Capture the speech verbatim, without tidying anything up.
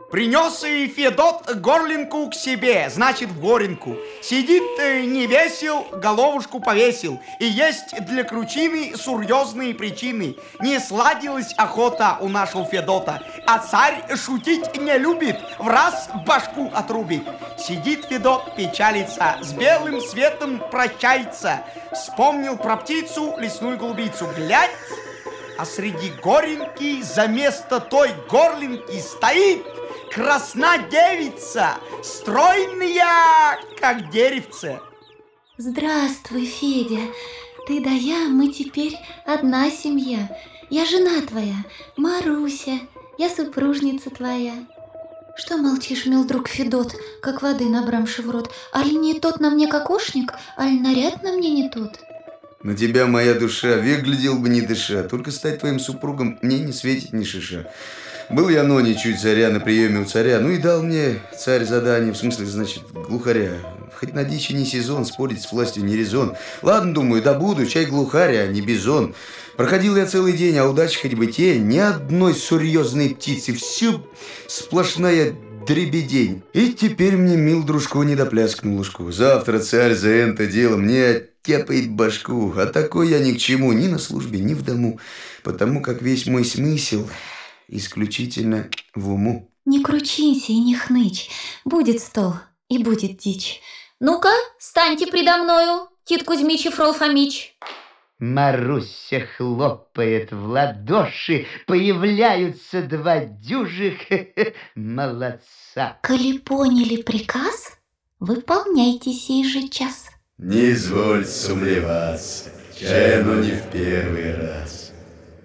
Принес и Федот горлинку к себе, значит, в горенку. Сидит э, не весел, головушку повесил. И есть для кручины серьезные причины. Не сладилась охота у нашего Федота, а царь шутить не любит, в раз башку отрубит. Сидит Федот, печалится, с белым светом прощается. Вспомнил про птицу, лесную голубицу. Глядь, а среди горенки за место той горлинки стоит красна девица, стройная, как деревце. Здравствуй, Федя. Ты да я, мы теперь одна семья. Я жена твоя, Маруся, я супружница твоя. Что молчишь, мил друг Федот, как воды набрамши в рот? Аль не тот на мне кокошник, аль наряд на мне не тот? На тебя моя душа, век глядел бы не дыша. Только стать твоим супругом мне не светит ни шиша. Был я ноничу царя на приеме у царя. Ну и дал мне царь задание, в смысле, значит, глухаря. Хоть на дичи не сезон, спорить с властью не резон. Ладно, думаю, добуду, чай глухаря, а не бизон. Проходил я целый день, а удачи хоть бы те, ни одной серьезной птицы, всю сплошная дребедень. И теперь мне, мил дружко, не допляск на лужку. Завтра царь за это дело мне оттяпает башку. А такой я ни к чему, ни на службе, ни в дому. Потому как весь мой смысл исключительно в уму. Не кручинься и не хнычь. Будет стол и будет дичь. Ну-ка, станьте предо мною, Тит Кузьмич и Фрол Фомич. Маруся хлопает в ладоши, появляются два дюжих молодца. Коли поняли приказ, выполняйте сей же час. Не изволь сумлеваться, чай оно не в первый раз.